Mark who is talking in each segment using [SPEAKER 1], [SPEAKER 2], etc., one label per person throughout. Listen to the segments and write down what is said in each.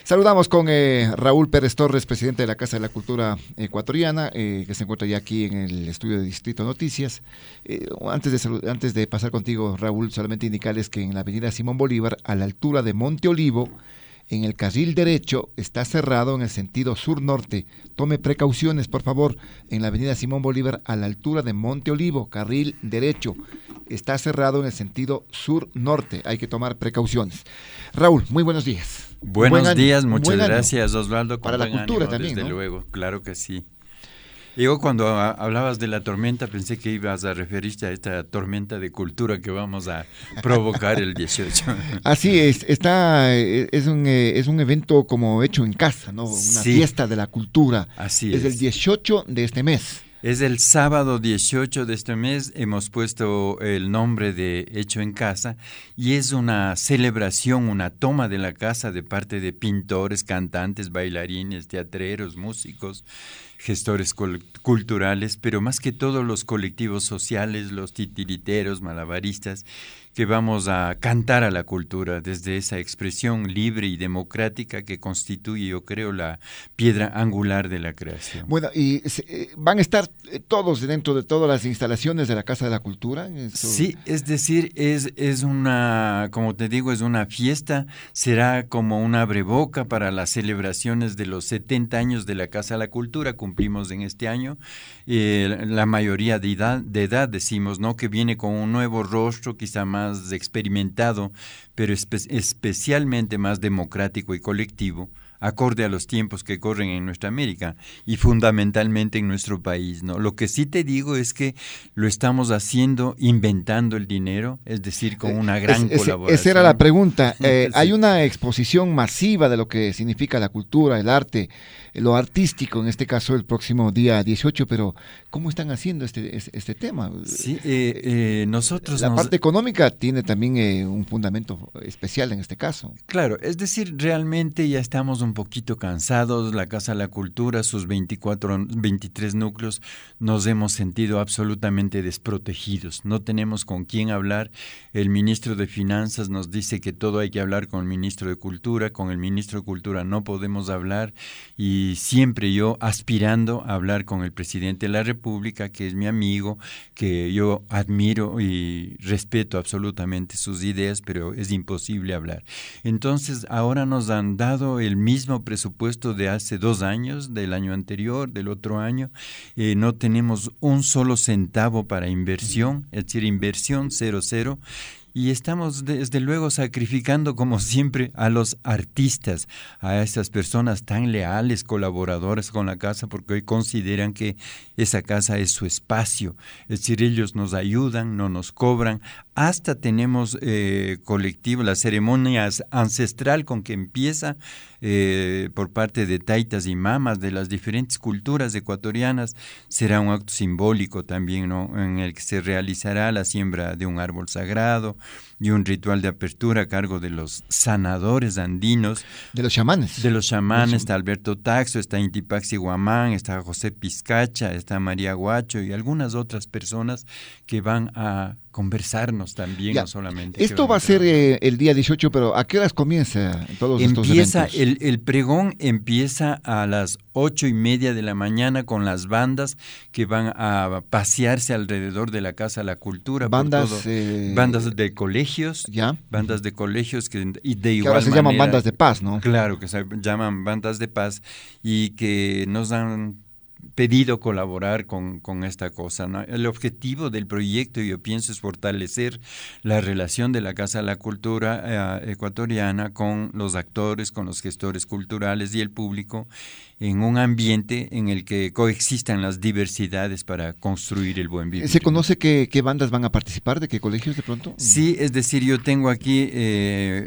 [SPEAKER 1] Saludamos con Raúl Pérez Torres, presidente de la Casa de la Cultura Ecuatoriana, que se encuentra ya aquí en el estudio de Distrito Noticias. Antes de pasar contigo, Raúl, solamente indicarles que en la avenida Simón Bolívar, a la altura de Monte Olivo, en el carril derecho, está cerrado en el sentido sur-norte. Tome precauciones, por favor, en la avenida Simón Bolívar, a la altura de Monte Olivo, carril derecho. Está cerrado en el sentido sur-norte. Hay que tomar precauciones. Raúl, muy buenos días.
[SPEAKER 2] Buenos días, muchas gracias, Osvaldo.
[SPEAKER 1] Para la cultura también,
[SPEAKER 2] desde
[SPEAKER 1] ¿no?
[SPEAKER 2] luego, claro que sí. Yo cuando hablabas de la tormenta pensé que ibas a referirte a esta tormenta de cultura que vamos a provocar el 18.
[SPEAKER 1] Así es, es un evento como hecho en casa, ¿no? Una fiesta de la cultura.
[SPEAKER 2] Así es.
[SPEAKER 1] Es el 18 de este mes.
[SPEAKER 2] Es el sábado 18 de este mes, hemos puesto el nombre de Hecho en Casa y es una celebración, una toma de la casa de parte de pintores, cantantes, bailarines, teatreros, músicos, gestores culturales, pero más que todo los colectivos sociales, los titiriteros, malabaristas, que vamos a cantar a la cultura desde esa expresión libre y democrática que constituye, yo creo, la piedra angular de la creación.
[SPEAKER 1] Bueno, y van a estar todos dentro de todas las instalaciones de la Casa de la Cultura. ¿Eso?
[SPEAKER 2] Sí, es decir, es una, como te digo, es una fiesta, será como un abreboca para las celebraciones de los 70 años de la Casa de la Cultura, cumplimos en este año, la mayoría de edad decimos, ¿no? Que viene con un nuevo rostro, quizá más experimentado, pero especialmente más democrático y colectivo, acorde a los tiempos que corren en nuestra América y fundamentalmente en nuestro país, ¿no? Lo que sí te digo es que lo estamos haciendo inventando el dinero, es decir, con una gran colaboración.
[SPEAKER 1] Esa era la pregunta.
[SPEAKER 2] Sí.
[SPEAKER 1] Hay una exposición masiva de lo que significa la cultura, el arte, lo artístico, en este caso el próximo día 18, pero ¿cómo están haciendo este tema?
[SPEAKER 2] Sí, nosotros...
[SPEAKER 1] La parte económica tiene también un fundamento especial en este caso.
[SPEAKER 2] Claro, es decir, realmente ya estamos un poquito cansados, la Casa de la Cultura, sus 23 núcleos, nos hemos sentido absolutamente desprotegidos, no tenemos con quién hablar, el ministro de Finanzas nos dice que todo hay que hablar con el ministro de Cultura, con el ministro de Cultura no podemos hablar y siempre yo aspirando a hablar con el presidente de la República, que es mi amigo, que yo admiro y respeto absolutamente sus ideas, pero es imposible hablar. Entonces, ahora nos han dado el mismo presupuesto de hace 2 años, del año anterior, del otro año. No tenemos un solo centavo para inversión, es decir, inversión 0. Y estamos desde luego sacrificando como siempre a los artistas, a esas personas tan leales, colaboradoras con la casa, porque hoy consideran que esa casa es su espacio. Es decir, ellos nos ayudan, no nos cobran. Hasta tenemos colectivo, la ceremonia ancestral con que empieza por parte de taitas y mamas de las diferentes culturas ecuatorianas. Será un acto simbólico también, ¿no? En el que se realizará la siembra de un árbol sagrado y un ritual de apertura a cargo de los sanadores andinos.
[SPEAKER 1] De los chamanes.
[SPEAKER 2] De los chamanes, está Alberto Taxo, está Intipaxi Guamán, está José Pizcacha, está María Guacho y algunas otras personas que van a conversarnos también,
[SPEAKER 1] ya,
[SPEAKER 2] no solamente.
[SPEAKER 1] Esto va a ser el día 18, pero ¿a qué horas comienza todos estos eventos?
[SPEAKER 2] El pregón empieza a las 8:30 de la mañana con las bandas que van a pasearse alrededor de la Casa de la Cultura.
[SPEAKER 1] Bandas
[SPEAKER 2] de colegios,
[SPEAKER 1] ¿ya?
[SPEAKER 2] Bandas de colegios y de
[SPEAKER 1] que
[SPEAKER 2] igual
[SPEAKER 1] ahora se
[SPEAKER 2] manera,
[SPEAKER 1] llaman bandas de paz, ¿no?
[SPEAKER 2] Claro, que se llaman bandas de paz y que nos han pedido colaborar con esta cosa, ¿no? El objetivo del proyecto, yo pienso, es fortalecer la relación de la Casa de la Cultura ecuatoriana con los actores, con los gestores culturales y el público en un ambiente en el que coexistan las diversidades para construir el buen vivir.
[SPEAKER 1] ¿Se conoce qué bandas van a participar? ¿De qué colegios de pronto?
[SPEAKER 2] Sí, es decir, yo tengo aquí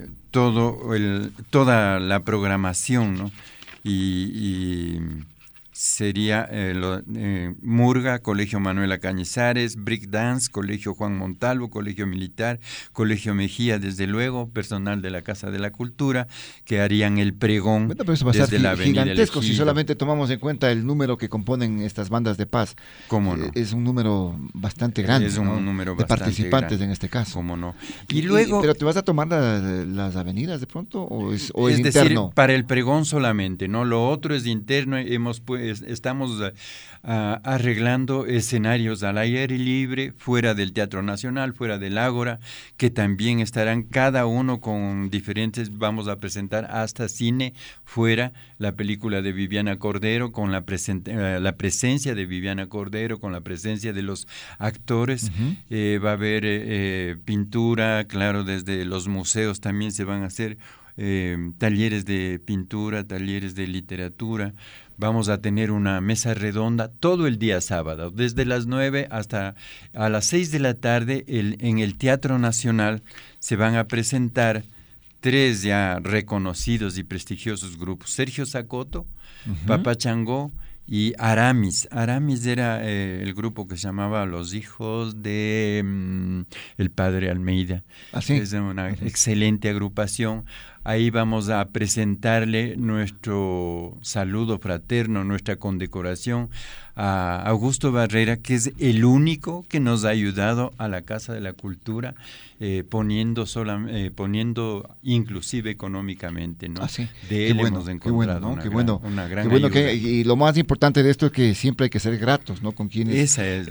[SPEAKER 2] toda la programación, ¿no? Y sería Murga, Colegio Manuela Cañizares, Brick Dance, Colegio Juan Montalvo, Colegio Militar, Colegio Mejía, desde luego, personal de la Casa de la Cultura, que harían el pregón.
[SPEAKER 1] Bueno, pero eso va a
[SPEAKER 2] desde
[SPEAKER 1] ser
[SPEAKER 2] la Avenida
[SPEAKER 1] gigantesco si
[SPEAKER 2] Ejido.
[SPEAKER 1] solamente tomamos en cuenta el número que componen estas bandas de paz.
[SPEAKER 2] ¿Cómo no?
[SPEAKER 1] Es un número bastante grande,
[SPEAKER 2] Es un
[SPEAKER 1] ¿no?
[SPEAKER 2] número
[SPEAKER 1] de
[SPEAKER 2] bastante
[SPEAKER 1] participantes
[SPEAKER 2] grande.
[SPEAKER 1] en este caso.
[SPEAKER 2] ¿Cómo no? Y luego...
[SPEAKER 1] ¿Pero te vas a tomar las avenidas de pronto o es
[SPEAKER 2] decir,
[SPEAKER 1] interno?
[SPEAKER 2] para el pregón solamente, ¿no? Lo otro es interno. Estamos arreglando escenarios al aire libre, fuera del Teatro Nacional, fuera del Ágora, que también estarán cada uno con diferentes. Vamos a presentar hasta cine fuera, la película de Viviana Cordero, con la presencia de Viviana Cordero, con la presencia de los actores. Va a haber pintura, claro, desde los museos también se van a hacer talleres de pintura, talleres de literatura. Vamos a tener una mesa redonda todo el día sábado, desde las 9 hasta a las 6 de la tarde. En el Teatro Nacional se van a presentar 3 ya reconocidos y prestigiosos grupos: Sergio Zacoto, Papá Changó y Aramis. Aramis era el grupo que se llamaba Los Hijos de el Padre Almeida.
[SPEAKER 1] ¿Sí?
[SPEAKER 2] Es una excelente agrupación. Ahí vamos a presentarle nuestro saludo fraterno, nuestra condecoración a Augusto Barrera, que es el único que nos ha ayudado a la Casa de la Cultura, poniendo inclusive económicamente, ¿no?
[SPEAKER 1] Sí.
[SPEAKER 2] De él hemos encontrado una gran ayuda.
[SPEAKER 1] Y lo más importante de esto es que siempre hay que ser gratos, ¿no? Con quienes
[SPEAKER 2] Esa es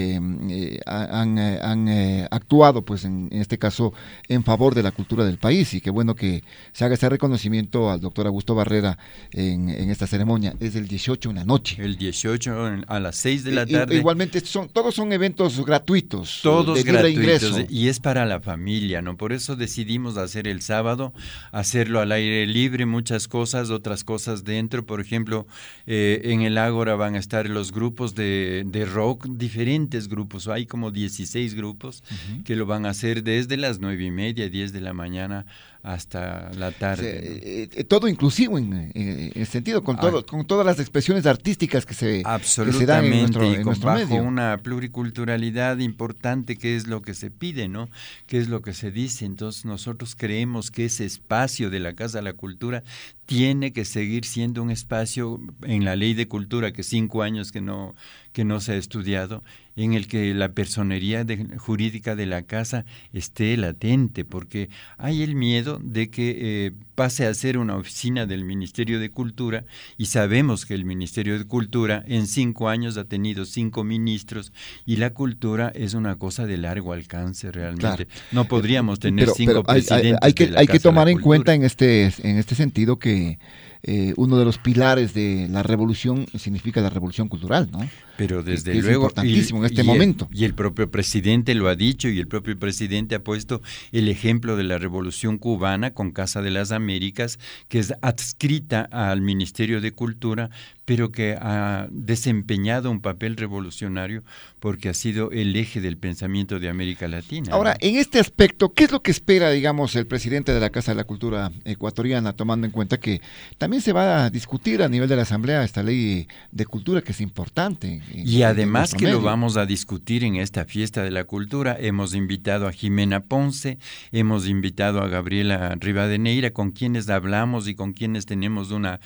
[SPEAKER 2] la
[SPEAKER 1] han actuado, pues en este caso, en favor de la cultura del país, y qué bueno que se haga este reconocimiento al doctor Augusto Barrera en esta ceremonia. Es el 18 en la noche.
[SPEAKER 2] El 18 a las 6 de la tarde.
[SPEAKER 1] Igualmente, todos son eventos gratuitos.
[SPEAKER 2] Todos
[SPEAKER 1] de libre
[SPEAKER 2] gratuitos,
[SPEAKER 1] ingreso.
[SPEAKER 2] y es para la familia, ¿no? Por eso decidimos hacer el sábado, hacerlo al aire libre, muchas cosas, otras cosas dentro. Por ejemplo, en el Ágora van a estar los grupos de rock, diferentes grupos. Hay como 16 grupos que lo van a hacer desde las 9:30, 10 de la mañana hasta la tarde.
[SPEAKER 1] Todo inclusivo en ese sentido, con todas las expresiones artísticas que se dan en nuestro
[SPEAKER 2] bajo
[SPEAKER 1] medio.
[SPEAKER 2] Una pluriculturalidad importante, que es lo que se pide, ¿no? Que es lo que se dice. Entonces nosotros creemos que ese espacio de la Casa de la Cultura tiene que seguir siendo un espacio en la Ley de Cultura, que 5 años que no se ha estudiado, en el que la personería jurídica de la casa esté latente, porque hay el miedo de que pase a ser una oficina del Ministerio de Cultura, y sabemos que el Ministerio de Cultura en 5 años ha tenido 5 ministros, y la cultura es una cosa de largo alcance realmente. Claro. No podríamos tener 5 presidentes.
[SPEAKER 1] Hay que tomar en cuenta en este sentido que uno de los pilares de la revolución significa la revolución cultural, ¿no?
[SPEAKER 2] Pero desde
[SPEAKER 1] que
[SPEAKER 2] luego,
[SPEAKER 1] es importantísimo en este momento.
[SPEAKER 2] Y el propio presidente lo ha dicho, y el propio presidente ha puesto el ejemplo de la Revolución Cubana con Casa de las Américas, que es adscrita al Ministerio de Cultura, pero que ha desempeñado un papel revolucionario porque ha sido el eje del pensamiento de América Latina.
[SPEAKER 1] Ahora, ¿no? En este aspecto, ¿qué es lo que espera, digamos, el presidente de la Casa de la Cultura ecuatoriana, tomando en cuenta que también se va a discutir a nivel de la Asamblea esta ley de cultura, que es importante?
[SPEAKER 2] Y además que lo vamos a discutir en esta fiesta de la cultura. Hemos invitado a Jimena Ponce, hemos invitado a Gabriela Rivadeneira, con quienes hablamos y con quienes tenemos una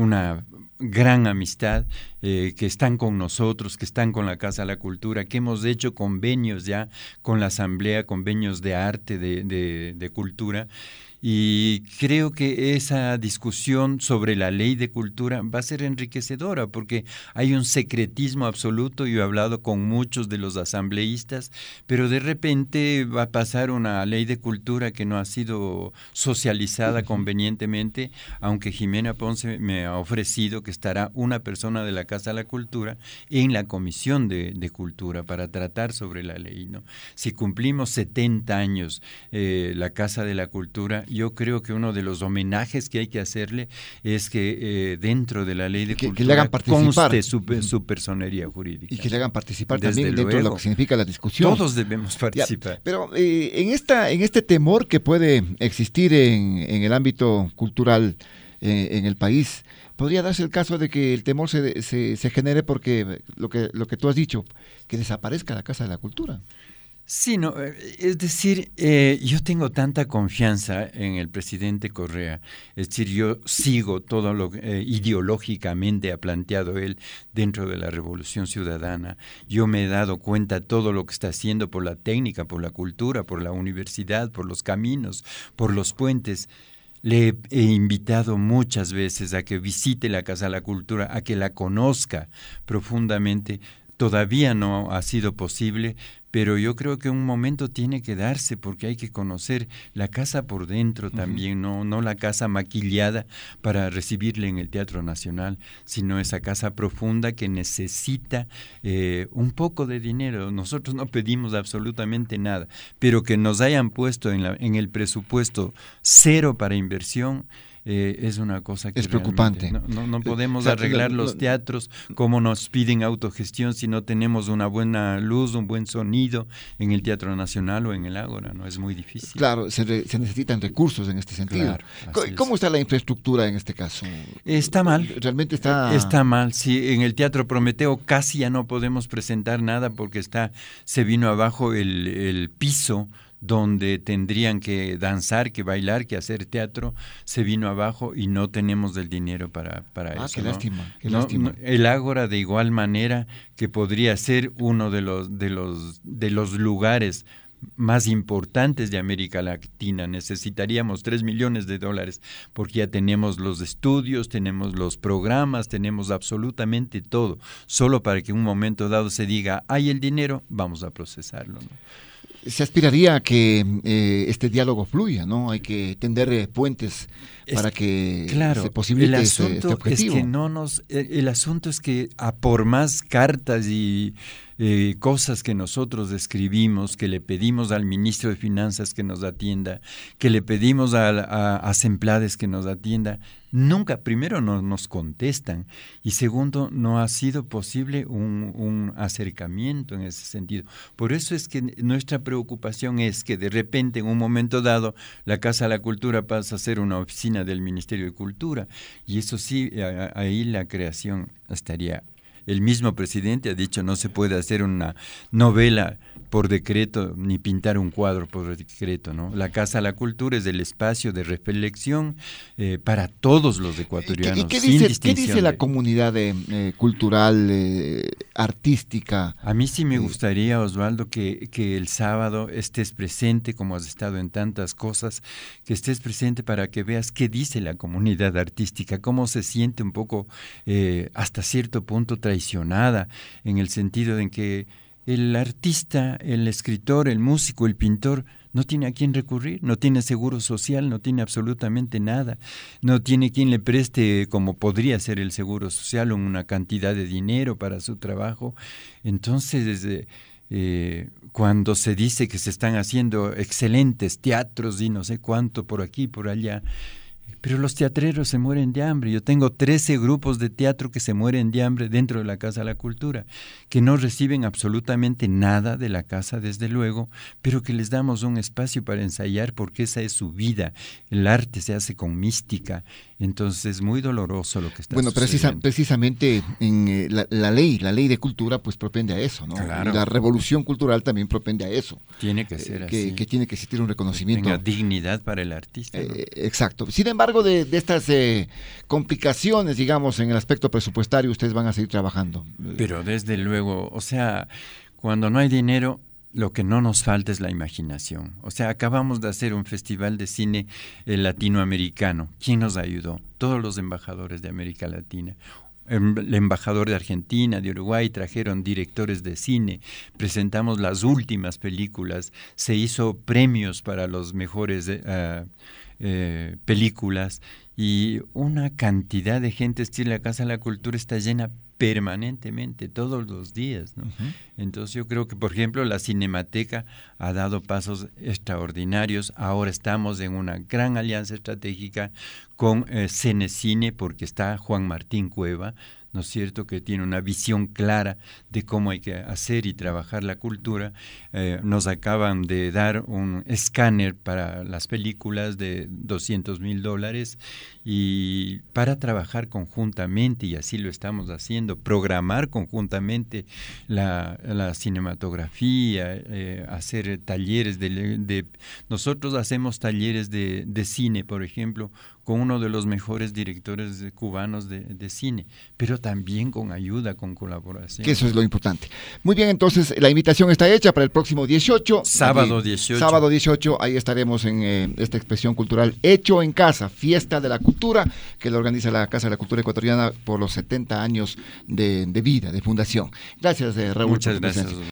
[SPEAKER 2] gran amistad, que están con nosotros, que están con la Casa de la Cultura, que hemos hecho convenios ya con la Asamblea, convenios de arte, de cultura. Y creo que esa discusión sobre la ley de cultura va a ser enriquecedora, porque hay un secretismo absoluto. Yo he hablado con muchos de los asambleístas, pero de repente va a pasar una ley de cultura que no ha sido socializada convenientemente, aunque Jimena Ponce me ha ofrecido que estará una persona de la Casa de la Cultura en la Comisión de Cultura para tratar sobre la ley, ¿no? Si cumplimos 70 años la Casa de la Cultura, yo creo que uno de los homenajes que hay que hacerle es que dentro de la ley de cultura
[SPEAKER 1] que le hagan participar.
[SPEAKER 2] Conste su personería jurídica.
[SPEAKER 1] Y que le hagan participar
[SPEAKER 2] Desde
[SPEAKER 1] también
[SPEAKER 2] luego.
[SPEAKER 1] dentro de lo que significa la discusión.
[SPEAKER 2] Todos debemos participar.
[SPEAKER 1] Ya, pero en este temor que puede existir en el ámbito cultural, en el país. Podría darse el caso de que el temor se genere porque lo que tú has dicho, que desaparezca la Casa de la Cultura.
[SPEAKER 2] Sí, no, es decir, yo tengo tanta confianza en el presidente Correa, es decir, yo sigo todo lo que ideológicamente ha planteado él dentro de la Revolución Ciudadana. Yo me he dado cuenta de todo lo que está haciendo por la técnica, por la cultura, por la universidad, por los caminos, por los puentes. Le he invitado muchas veces a que visite la Casa de la Cultura, a que la conozca profundamente. Todavía no ha sido posible, pero yo creo que un momento tiene que darse porque hay que conocer la casa por dentro también, no la casa maquillada para recibirle en el Teatro Nacional, sino esa casa profunda que necesita un poco de dinero. Nosotros no pedimos absolutamente nada, pero que nos hayan puesto en el presupuesto cero para inversión. Es una cosa que
[SPEAKER 1] es preocupante.
[SPEAKER 2] No podemos arreglar los teatros como nos piden autogestión si no tenemos una buena luz, un buen sonido en el Teatro Nacional o en el Ágora, ¿no? Es muy difícil.
[SPEAKER 1] Claro, se necesitan recursos en este sentido. Claro, ¿cómo está la infraestructura en este caso?
[SPEAKER 2] Está mal.
[SPEAKER 1] Realmente está...
[SPEAKER 2] Está mal, sí. En el Teatro Prometeo casi ya no podemos presentar nada porque se vino abajo el piso donde tendrían que danzar, que bailar, que hacer teatro, se vino abajo y no tenemos el dinero para eso.
[SPEAKER 1] Qué lástima, qué
[SPEAKER 2] lástima. El Ágora de igual manera que podría ser uno de los lugares más importantes de América Latina. Necesitaríamos $3 millones porque ya tenemos los estudios, tenemos los programas, tenemos absolutamente todo, solo para que en un momento dado se diga, hay el dinero, vamos a procesarlo, ¿no?
[SPEAKER 1] Se aspiraría a que este diálogo fluya, ¿no? Hay que tender puentes para que se posibilite este objetivo.
[SPEAKER 2] El asunto es que por más cartas y cosas que nosotros escribimos, que le pedimos al ministro de Finanzas que nos atienda, que le pedimos a Semplades que nos atienda, nunca, primero, no nos contestan y segundo, no ha sido posible un acercamiento en ese sentido. Por eso es que nuestra preocupación es que de repente, en un momento dado, la Casa de la Cultura pasa a ser una oficina del Ministerio de Cultura y eso sí, ahí la creación estaría. El mismo presidente ha dicho no se puede hacer una novela por decreto ni pintar un cuadro por decreto, ¿no? La Casa de la Cultura es el espacio de reflexión para todos los ecuatorianos.
[SPEAKER 1] ¿Qué dice la comunidad cultural, artística?
[SPEAKER 2] A mí sí me gustaría, Osvaldo, que el sábado estés presente, como has estado en tantas cosas, que estés presente para que veas qué dice la comunidad artística, cómo se siente un poco hasta cierto punto traicionada, en el sentido en que el artista, el escritor, el músico, el pintor, no tiene a quién recurrir, no tiene seguro social, no tiene absolutamente nada, no tiene quien le preste, como podría ser el seguro social, una cantidad de dinero para su trabajo. Entonces, cuando se dice que se están haciendo excelentes teatros y no sé cuánto por aquí, por allá, pero los teatreros se mueren de hambre. Yo tengo 13 grupos de teatro que se mueren de hambre dentro de la Casa de la Cultura, que no reciben absolutamente nada de la casa, desde luego, pero que les damos un espacio para ensayar porque esa es su vida. El arte se hace con mística, entonces es muy doloroso lo que está sucediendo.
[SPEAKER 1] Precisamente en la ley de cultura pues propende a eso, ¿no?
[SPEAKER 2] Claro.
[SPEAKER 1] Y la revolución cultural también propende a eso.
[SPEAKER 2] Tiene que ser así.
[SPEAKER 1] Que tiene que existir un reconocimiento.
[SPEAKER 2] Que tenga dignidad para el artista, ¿no?
[SPEAKER 1] Exacto. Sin embargo, de estas complicaciones, digamos, en el aspecto presupuestario, ustedes van a seguir trabajando.
[SPEAKER 2] Pero desde luego, o sea, cuando no hay dinero, lo que no nos falta es la imaginación. O sea, acabamos de hacer un festival de cine latinoamericano. ¿Quién nos ayudó? Todos los embajadores de América Latina. El embajador de Argentina, de Uruguay, trajeron directores de cine, presentamos las últimas películas, se hizo premios para los mejores películas y una cantidad de gente. La Casa de la Cultura está llena permanentemente, todos los días, ¿no? Uh-huh. Entonces yo creo que, por ejemplo, la Cinemateca ha dado pasos extraordinarios. Ahora estamos en una gran alianza estratégica con Cenecine, porque está Juan Martín Cueva, ¿no es cierto?, que tiene una visión clara de cómo hay que hacer y trabajar la cultura. Nos acaban de dar un escáner para las películas de $200,000 y para trabajar conjuntamente, y así lo estamos haciendo, programar conjuntamente la cinematografía, hacer talleres nosotros hacemos talleres de cine, por ejemplo, con uno de los mejores directores cubanos de cine, pero también con ayuda, con colaboración.
[SPEAKER 1] Que eso es lo importante. Muy bien, entonces la invitación está hecha para el próximo 18.
[SPEAKER 2] Sábado 18.
[SPEAKER 1] Sábado 18, ahí estaremos en esta expresión cultural Hecho en Casa, Fiesta de la Cultura, que la organiza la Casa de la Cultura Ecuatoriana por los 70 años de vida, de fundación. Gracias, Raúl.
[SPEAKER 2] Muchas gracias.